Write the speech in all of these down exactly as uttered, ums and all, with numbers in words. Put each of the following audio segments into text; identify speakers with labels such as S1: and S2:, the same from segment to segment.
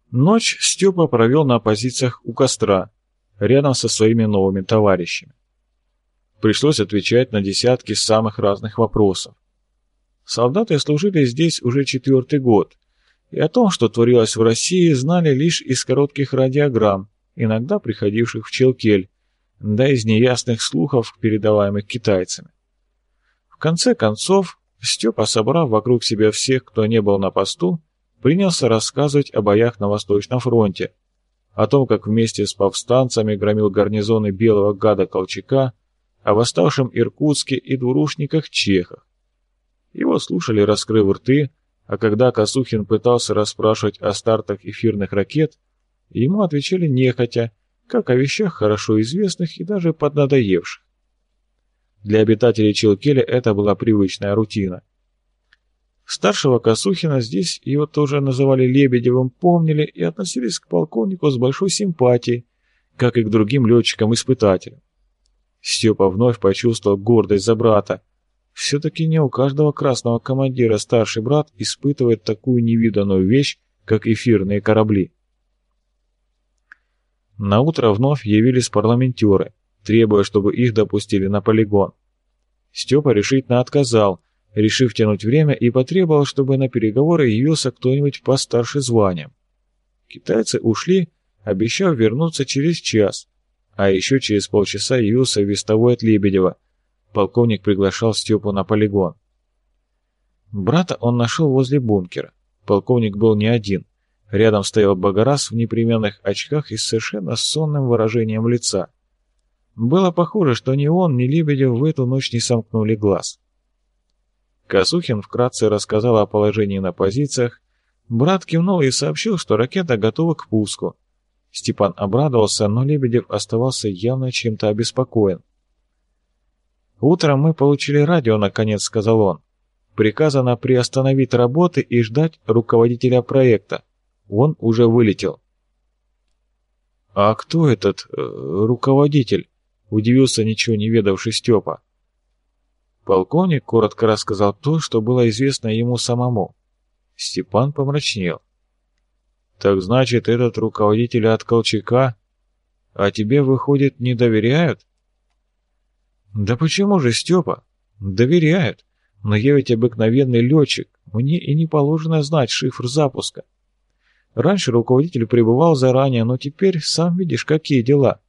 S1: Ночь Степа провел на позициях у костра, рядом со своими новыми товарищами. Пришлось отвечать на десятки самых разных вопросов. Солдаты служили здесь уже четвертый год, и о том, что творилось в России, знали лишь из коротких радиограмм, иногда приходивших в Челкель, да из неясных слухов, передаваемых китайцами. В конце концов, Степа, собрав вокруг себя всех, кто не был на посту, принялся рассказывать о боях на Восточном фронте, о том, как вместе с повстанцами громил гарнизоны белого гада Колчака, о восставшем Иркутске и двурушниках-чехах. Его слушали, раскрыв рты, а когда Косухин пытался расспрашивать о стартах эфирных ракет, ему отвечали нехотя, как о вещах хорошо известных и даже поднадоевших. Для обитателей Челкеля это была привычная рутина. Старшего Косухина, здесь его тоже называли Лебедевым, помнили и относились к полковнику с большой симпатией, как и к другим летчикам-испытателям. Степа вновь почувствовал гордость за брата. Все-таки не у каждого красного командира старший брат испытывает такую невиданную вещь, как эфирные корабли. Наутро вновь явились парламентеры, требуя, чтобы их допустили на полигон. Степа решительно отказал, решив тянуть время, и потребовал, чтобы на переговоры явился кто-нибудь постарше званием. Китайцы ушли, обещав вернуться через час, а еще через полчаса явился вестовой от Лебедева. Полковник приглашал Степу на полигон. Брата он нашел возле бункера. Полковник был не один. Рядом стоял Багарас в непременных очках и с совершенно сонным выражением лица. Было похоже, что ни он, ни Лебедев в эту ночь не сомкнули глаз. Косухин вкратце рассказал о положении на позициях. Брат кивнул и сообщил, что ракета готова к пуску. Степан обрадовался, но Лебедев оставался явно чем-то обеспокоен. «Утром мы получили радио, наконец», — сказал он. «Приказано приостановить работы и ждать руководителя проекта. Он уже вылетел». «А кто этот э, руководитель?» — удивился ничего не ведавший Степа. Полковник коротко рассказал то, что было известно ему самому. Степан помрачнел. «Так значит, этот руководитель от Колчака? А тебе, выходит, не доверяют?» «Да почему же, Степа? Доверяют. Но я ведь обыкновенный летчик. Мне и не положено знать шифр запуска. Раньше руководитель прибывал заранее, но теперь сам видишь, какие дела».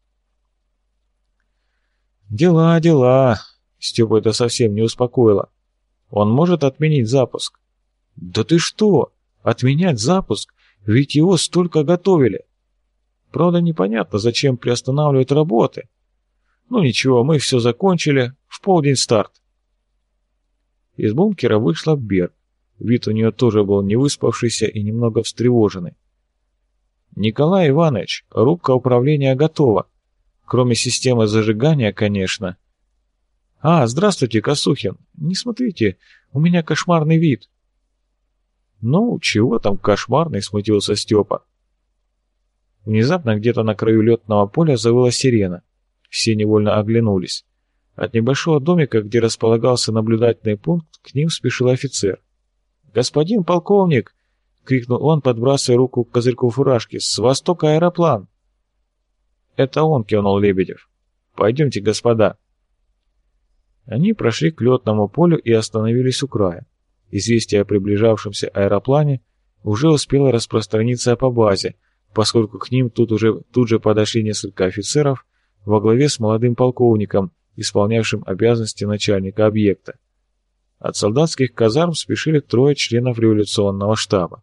S1: «Дела, дела». Степу это совсем не успокоило. «Он может отменить запуск?» «Да ты что? Отменять запуск? Ведь его столько готовили. Правда, непонятно, зачем приостанавливать работы. Ну ничего, мы все закончили. В полдень старт». Из бункера вышла Берг. Вид у нее тоже был невыспавшийся и немного встревоженный. «Николай Иванович, рубка управления готова. Кроме системы зажигания, конечно». «А, здравствуйте, Косухин. Не смотрите, у меня кошмарный вид». «Ну, чего там кошмарный?» — смутился Степа. Внезапно где-то на краю летного поля завыла сирена. Все невольно оглянулись. От небольшого домика, где располагался наблюдательный пункт, к ним спешил офицер. «Господин полковник!» — крикнул он, подбрасывая руку к козырьку фуражки. «С востока аэроплан!» «Это он!» — кивнул Лебедев. «Пойдемте, господа!» Они прошли к летному полю и остановились у края. Известие о приближавшемся аэроплане уже успело распространиться по базе, поскольку к ним тут, уже, тут же подошли несколько офицеров во главе с молодым полковником, исполнявшим обязанности начальника объекта. От солдатских казарм спешили трое членов революционного штаба.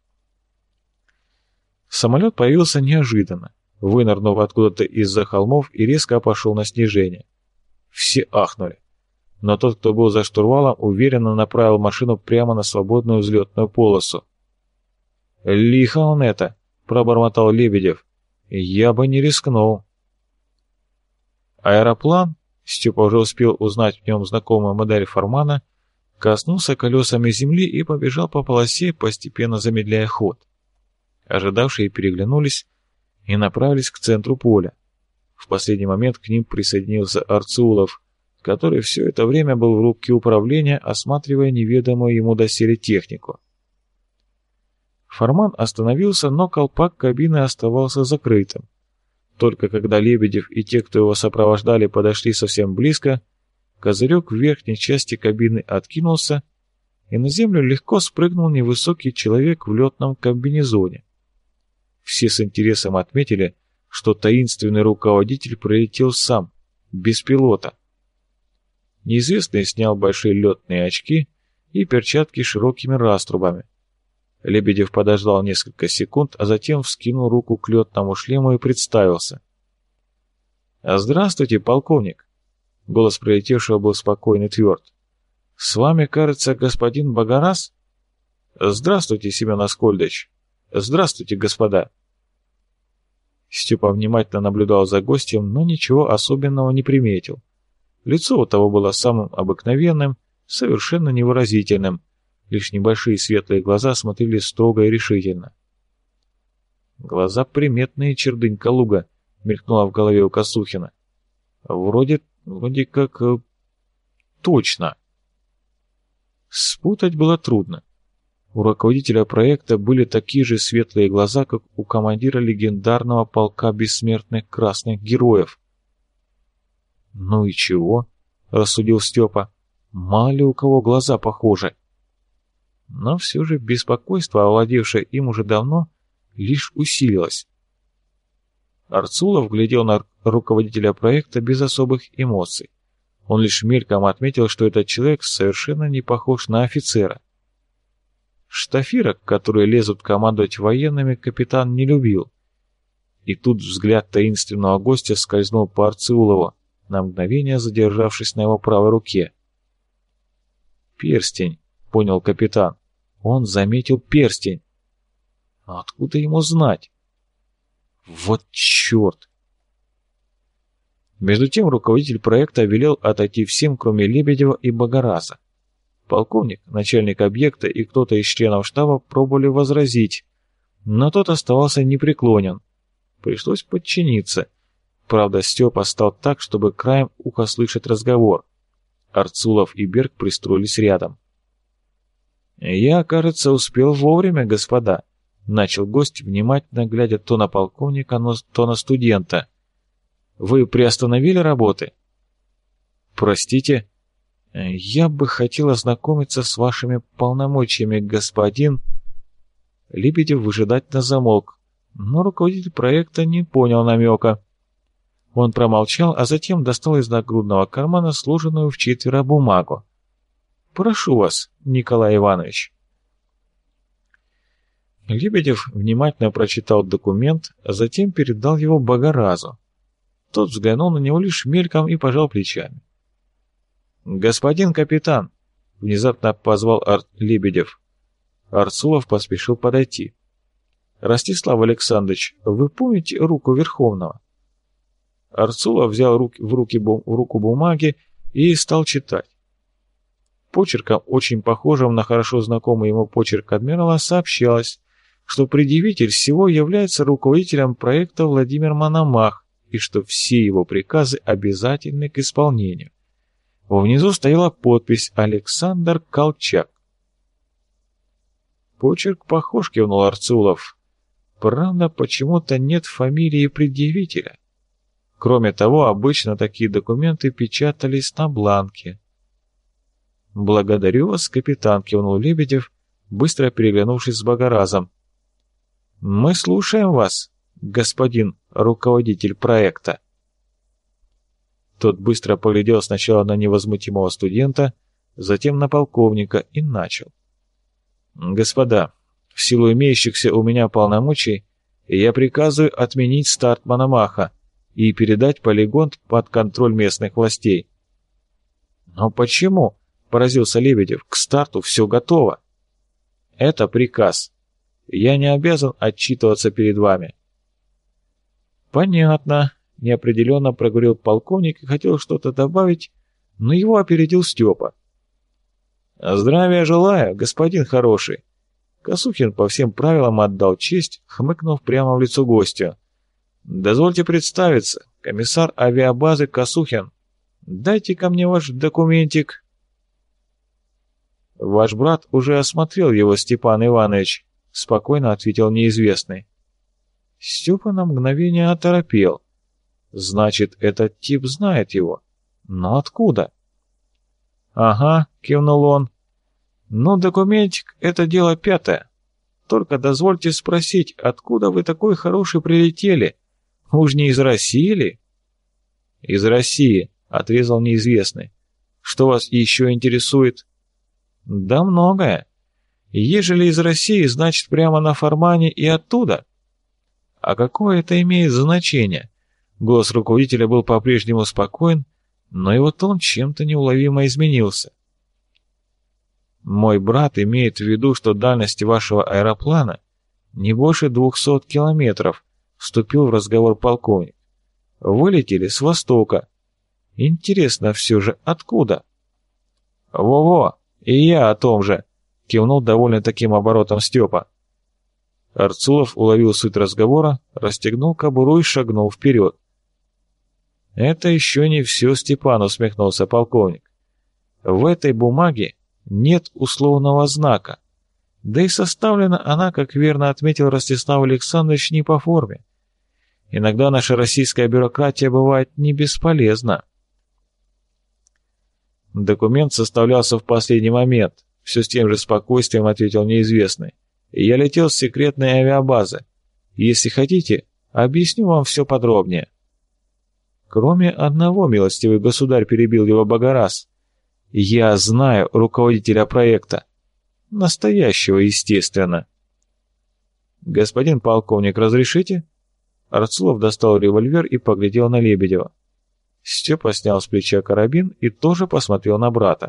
S1: Самолет появился неожиданно, вынырнув откуда-то из-за холмов и резко пошел на снижение. Все ахнули. Но тот, кто был за штурвалом, уверенно направил машину прямо на свободную взлетную полосу. «Лихо он это!» — пробормотал Лебедев. «Я бы не рискнул». Аэроплан, Степа уже успел узнать в нем знакомую модель Фармана, коснулся колесами земли и побежал по полосе, постепенно замедляя ход. Ожидавшие переглянулись и направились к центру поля. В последний момент к ним присоединился Арцулов, который все это время был в рубке управления, осматривая неведомую ему доселе технику. Фарман остановился, но колпак кабины оставался закрытым. Только когда Лебедев и те, кто его сопровождали, подошли совсем близко, козырек в верхней части кабины откинулся, и на землю легко спрыгнул невысокий человек в летном комбинезоне. Все с интересом отметили, что таинственный руководитель пролетел сам, без пилота. Неизвестный снял большие летные очки и перчатки с широкими раструбами. Лебедев подождал несколько секунд, а затем вскинул руку к летному шлему и представился. «Здравствуйте, полковник!» Голос прилетевшего был спокойный и тверд. «С вами, кажется, господин Багарас?» «Здравствуйте, Семен Аскольдович!» «Здравствуйте, господа!» Степа внимательно наблюдал за гостем, но ничего особенного не приметил. Лицо у того было самым обыкновенным, совершенно невыразительным. Лишь небольшие светлые глаза смотрели строго и решительно. «Глаза приметные, чердынь Калуга», — мелькнула в голове у Косухина. «Вроде, вроде как... Э, точно». Спутать было трудно. У руководителя проекта были такие же светлые глаза, как у командира легендарного полка бессмертных красных героев. «Ну и чего?» — рассудил Степа. «Мало ли у кого глаза похожи». Но все же беспокойство, овладевшее им уже давно, лишь усилилось. Арцулов глядел на руководителя проекта без особых эмоций. Он лишь мельком отметил, что этот человек совершенно не похож на офицера. Штафирок, которые лезут командовать военными, капитан не любил. И тут взгляд таинственного гостя скользнул по Арцулову, на мгновение задержавшись на его правой руке. «Перстень», — понял капитан. Он заметил перстень. Но откуда ему знать? Вот черт! Между тем руководитель проекта велел отойти всем, кроме Лебедева и Багараза. Полковник, начальник объекта и кто-то из членов штаба пробовали возразить, но тот оставался непреклонен. Пришлось подчиниться. Правда, Степа стал так, чтобы краем уха слышать разговор. Арцулов и Берг пристроились рядом. «Я, кажется, успел вовремя, господа», — начал гость, внимательно глядя то на полковника, то на студента. «Вы приостановили работы?» «Простите, я бы хотел ознакомиться с вашими полномочиями, господин...» Лебедев выжидательно замолк, но руководитель проекта не понял намека. Он промолчал, а затем достал из нагрудного кармана сложенную в четверо бумагу. «Прошу вас, Николай Иванович». Лебедев внимательно прочитал документ, а затем передал его Багаразу. Тот взглянул на него лишь мельком и пожал плечами. «Господин капитан!» — внезапно позвал Ар... Лебедев. Арцулов поспешил подойти. «Ростислав Александрович, вы помните руку Верховного?» Арцулов взял руки, в, руки, в руку бумаги и стал читать. Почерком, очень похожим на хорошо знакомый ему почерк адмирала, сообщалось, что предъявитель всего является руководителем проекта Владимир Мономах и что все его приказы обязательны к исполнению. Внизу стояла подпись «Александр Колчак». «Почерк похож», — кивнул Арцулов. «Правда, почему-то нет фамилии предъявителя. Кроме того, обычно такие документы печатались на бланке». «Благодарю вас, капитан», — кивнул Лебедев, быстро переглянувшись с Багаразом. «Мы слушаем вас, господин руководитель проекта». Тот быстро поглядел сначала на невозмутимого студента, затем на полковника и начал. «Господа, в силу имеющихся у меня полномочий, я приказываю отменить старт Мономаха и передать полигон под контроль местных властей». «Но почему?» — поразился Лебедев. «К старту все готово». «Это приказ. Я не обязан отчитываться перед вами». «Понятно», — неопределенно проговорил полковник и хотел что-то добавить, но его опередил Степа. «Здравия желаю, господин хороший». Косухин по всем правилам отдал честь, хмыкнув прямо в лицо гостю. «Дозвольте представиться, комиссар авиабазы Косухин. Дайте ко мне ваш документик». «Ваш брат уже осмотрел его, Степан Иванович», — спокойно ответил неизвестный. Степа на мгновение оторопел. Значит, этот тип знает его. Но откуда? Ага, кивнул он. Ну, документик — это дело пятое. Только дозвольте спросить, откуда вы такой хороший прилетели? Уж не из России ли? Из России, отрезал неизвестный. Что вас еще интересует? Да многое. Ежели из России, значит прямо на Фармане и оттуда. А какое это имеет значение? Голос руководителя был по-прежнему спокоен, но его тон чем-то неуловимо изменился. Мой брат имеет в виду, что дальность вашего аэроплана не больше двухсот километров, вступил в разговор полковник. Вылетели с востока. Интересно все же, откуда? Во-во, и я о том же, кивнул довольно таким оборотом Степа. Арцулов уловил суть разговора, расстегнул кобуру и шагнул вперед. «Это еще не все, Степан», — усмехнулся полковник. «В этой бумаге нет условного знака, да и составлена она, как верно отметил Ростислав Александрович, не по форме. Иногда наша российская бюрократия бывает не бесполезна». «Документ составлялся в последний момент», — все с тем же спокойствием ответил неизвестный. «Я летел с секретной авиабазы. Если хотите, объясню вам все подробнее». «Кроме одного, милостивый государь», — перебил его Богораз. «Я знаю руководителя проекта. Настоящего, естественно». «Господин полковник, разрешите?» Арцулов достал револьвер и поглядел на Лебедева. Степа снял с плеча карабин и тоже посмотрел на брата.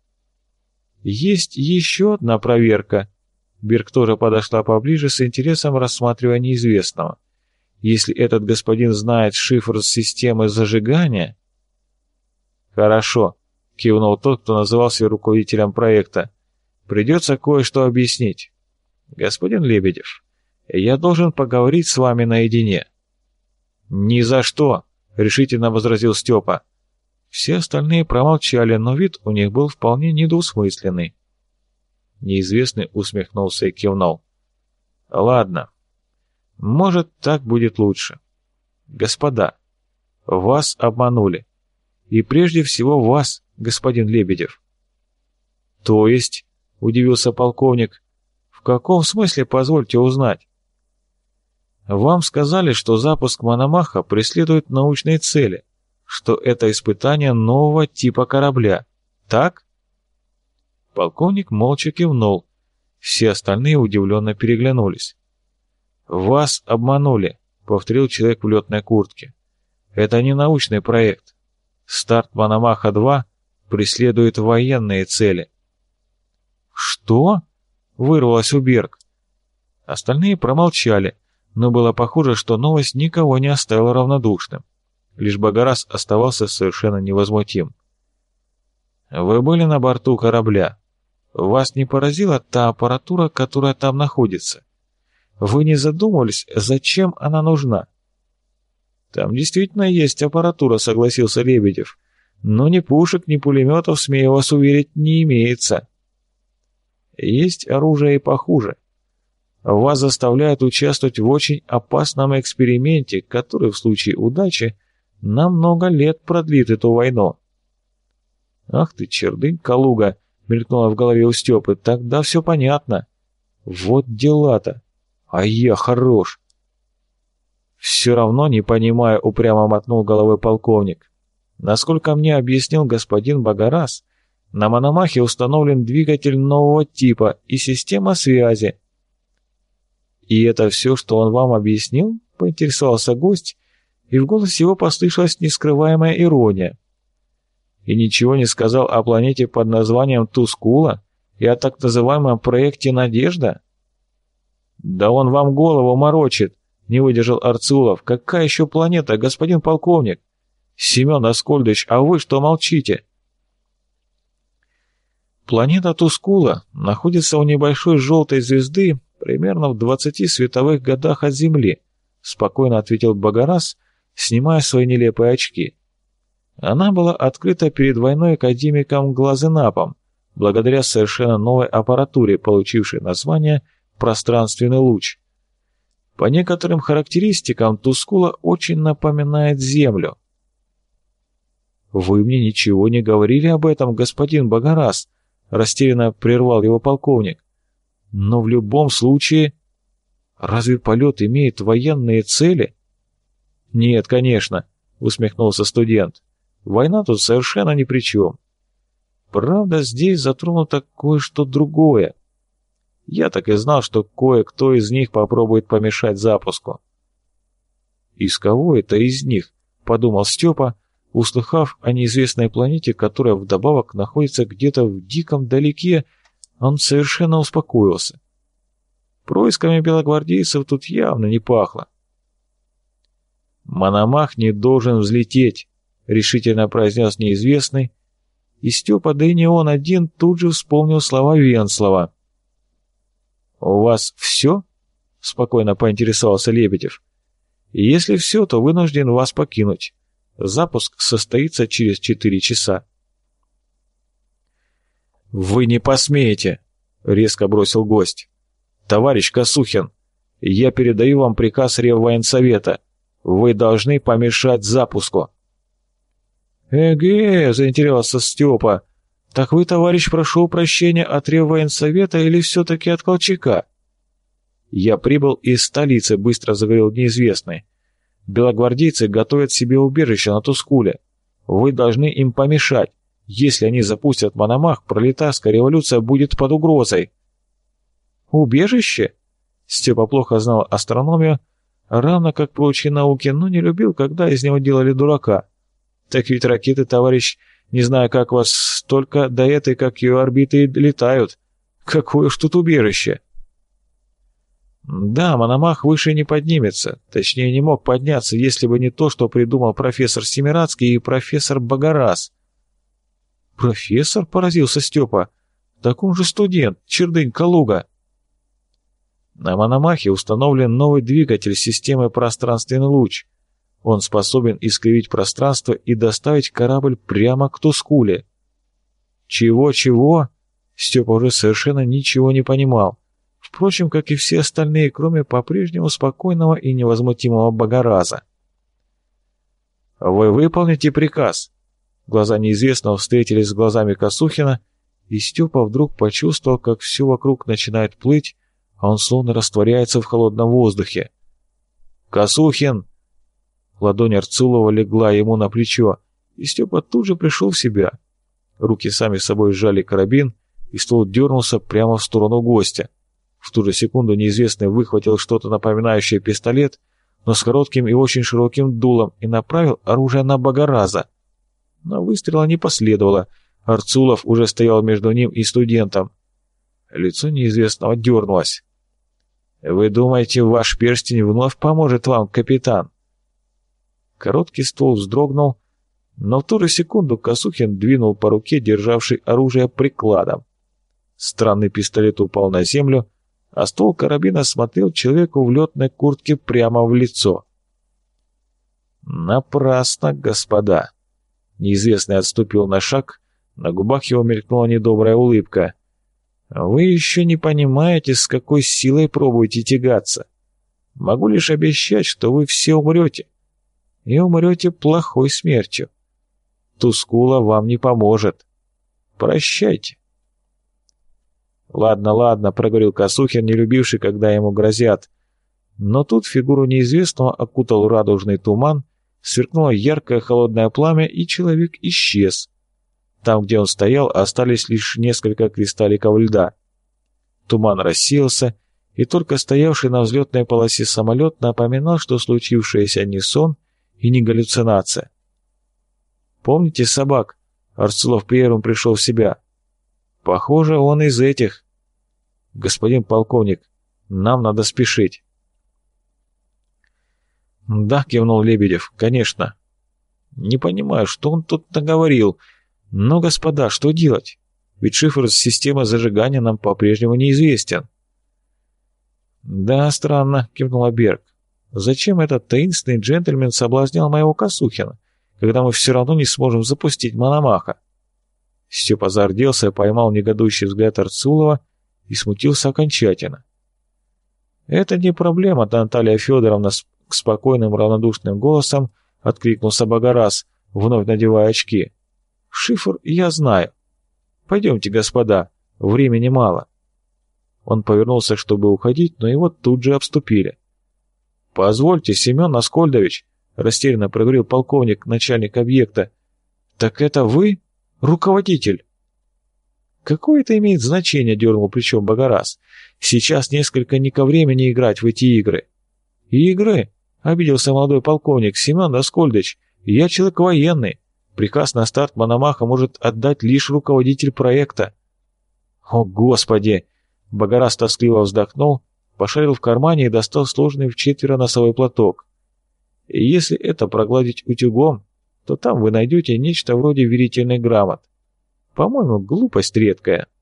S1: «Есть еще одна проверка». Бирк тоже подошла поближе, с интересом рассматривая неизвестного. «Если этот господин знает шифр системы зажигания...» «Хорошо», — кивнул тот, кто назывался руководителем проекта. «Придется кое-что объяснить. Господин Лебедев, я должен поговорить с вами наедине». «Ни за что», — решительно возразил Степа. Все остальные промолчали, но вид у них был вполне недвусмысленный. Неизвестный усмехнулся и кивнул. «Ладно. Может, так будет лучше. Господа, вас обманули. И прежде всего вас, господин Лебедев». «То есть?» — удивился полковник. «В каком смысле, позвольте узнать?» «Вам сказали, что запуск Мономаха преследует научные цели, что это испытание нового типа корабля. Так?» Полковник молча кивнул. Все остальные удивленно переглянулись. «Вас обманули», — повторил человек в летной куртке. «Это не научный проект. Старт Мономаха-два преследует военные цели». «Что?» — вырвалось у Берг. Остальные промолчали, но было похоже, что новость никого не оставила равнодушным. Лишь Богораз оставался совершенно невозмутим. «Вы были на борту корабля. Вас не поразила та аппаратура, которая там находится? Вы не задумывались, зачем она нужна?» «Там действительно есть аппаратура», — согласился Лебедев. «Но ни пушек, ни пулеметов, смею вас уверить, не имеется. Есть оружие и похуже. Вас заставляют участвовать в очень опасном эксперименте, который в случае удачи на много лет продлит эту войну». «Ах ты, чердынь, Калуга!» — мелькнуло в голове у Степы. «Тогда все понятно. Вот дела-то. А я хорош!» «Все равно не понимаю», — упрямо мотнул головой полковник. «Насколько мне объяснил господин Богораз, на Мономахе установлен двигатель нового типа и система связи». «И это все, что он вам объяснил?» — поинтересовался гость, и в голосе его послышалась нескрываемая ирония. «И ничего не сказал о планете под названием Тускула и о так называемом проекте «Надежда»?» «Да он вам голову морочит», — не выдержал Арцулов. «Какая еще планета, господин полковник? Семен Аскольдович, а вы что молчите?» «Планета Тускула находится у небольшой желтой звезды примерно в двадцати световых годах от Земли», — спокойно ответил Богораз, снимая свои нелепые очки. «Она была открыта перед войной академиком Глазенапом, благодаря совершенно новой аппаратуре, получившей название пространственный луч. По некоторым характеристикам Тускула очень напоминает Землю. «Вы мне ничего не говорили об этом, господин Багарас», — растерянно прервал его полковник. «Но в любом случае, разве полет имеет военные цели?» «Нет, конечно», — усмехнулся студент. «Война тут совершенно ни при чем. Правда, здесь затронуто кое-что другое. Я так и знал, что кое-кто из них попробует помешать запуску». «Из кого это из них?» — подумал Степа, услыхав о неизвестной планете, которая вдобавок находится где-то в диком далеке. Он совершенно успокоился. Происками белогвардейцев тут явно не пахло. «Мономах не должен взлететь», — решительно произнес неизвестный, и Степа, да и не он один, тут же вспомнил слова Венслова. «У вас все?» — спокойно поинтересовался Лебедев. «Если все, то вынужден вас покинуть. Запуск состоится через четыре часа». «Вы не посмеете!» — резко бросил гость. «Товарищ Косухин, я передаю вам приказ Реввоенсовета. Вы должны помешать запуску». «Эге!» — заинтересовался Степа. «Так вы, товарищ, прошу прощения от Реввоенсовета или все-таки от Колчака?» «Я прибыл из столицы», — быстро заговорил неизвестный. «Белогвардейцы готовят себе убежище на Тускуле. Вы должны им помешать. Если они запустят Мономах, пролетарская революция будет под угрозой». «Убежище?» Степа плохо знал астрономию, равно как прочие науки, но не любил, когда из него делали дурака. «Так ведь ракеты, товарищ, не знаю, как вас, только до этой, как ее орбиты, летают. Какое ж тут убежище?» «Да, Мономах выше не поднимется, точнее не мог подняться, если бы не то, что придумал профессор Семирадский и профессор Багарас». «Профессор?» — поразился Степа. «Так он же студент, Чердынь Калуга». На Мономахе установлен новый двигатель системы «Пространственный луч». Он способен искривить пространство и доставить корабль прямо к Тускуле. «Чего-чего?» Степа уже совершенно ничего не понимал. Впрочем, как и все остальные, кроме по-прежнему спокойного и невозмутимого Багараза. «Вы выполните приказ». Глаза неизвестного встретились с глазами Косухина, и Степа вдруг почувствовал, как все вокруг начинает плыть, а он словно растворяется в холодном воздухе. «Косухин!» Ладонь Арцулова легла ему на плечо, и Степа тут же пришел в себя. Руки сами собой сжали карабин, и ствол дернулся прямо в сторону гостя. В ту же секунду неизвестный выхватил что-то напоминающее пистолет, но с коротким и очень широким дулом, и направил оружие на Багараза. Но выстрела не последовало. Арцулов уже стоял между ним и студентом. Лицо неизвестного дернулось. «Вы думаете, ваш перстень вновь поможет вам, капитан?» Короткий ствол вздрогнул, но в ту же секунду Косухин двинул по руке, державшей оружие, прикладом. Странный пистолет упал на землю, а ствол карабина смотрел человеку в летной куртке прямо в лицо. «Напрасно, господа!» Неизвестный отступил на шаг, на губах его мелькнула недобрая улыбка. «Вы еще не понимаете, с какой силой пробуете тягаться. Могу лишь обещать, что вы все умрете. И умрете плохой смертью. Тускула вам не поможет. Прощайте». «Ладно, ладно», — проговорил Косухин, не любивший, когда ему грозят. Но тут фигуру неизвестного окутал радужный туман, сверкнуло яркое холодное пламя, и человек исчез. Там, где он стоял, остались лишь несколько кристалликов льда. Туман рассеялся, и только стоявший на взлетной полосе самолет напоминал, что случившееся не сон и не галлюцинация. «Помните собак?» Арцулов первым пришел в себя. «Похоже, он из этих. Господин полковник, нам надо спешить». «Да», — кивнул Лебедев, — «конечно. Не понимаю, что он тут наговорил. Но, господа, что делать? Ведь шифр системы зажигания нам по-прежнему неизвестен». «Да, странно», — кивнула Берг. «Зачем этот таинственный джентльмен соблазнял моего Косухина, когда мы все равно не сможем запустить Мономаха?» Степа зарделся, поймал негодующий взгляд Арцулова и смутился окончательно. «Это не проблема, Наталья Федоровна», — с спокойным равнодушным голосом откликнулся Богораз, вновь надевая очки. «Шифр я знаю. Пойдемте, господа, времени мало». Он повернулся, чтобы уходить, но его тут же обступили. «Позвольте, Семен Аскольдович», — растерянно проговорил полковник, начальник объекта. «Так это вы, руководитель?» «Какое это имеет значение?» — дернул плечом Богораз. «Сейчас несколько не ко времени играть в эти игры». «Игры?» — обиделся молодой полковник. «Семен Аскольдович, я человек военный. Приказ на старт Мономаха может отдать лишь руководитель проекта». «О, Господи!» — Богораз тоскливо вздохнул, пошарил в кармане и достал сложенный в четверо носовой платок. И «Если это прогладить утюгом, то там вы найдете нечто вроде верительных грамот. По-моему, глупость редкая».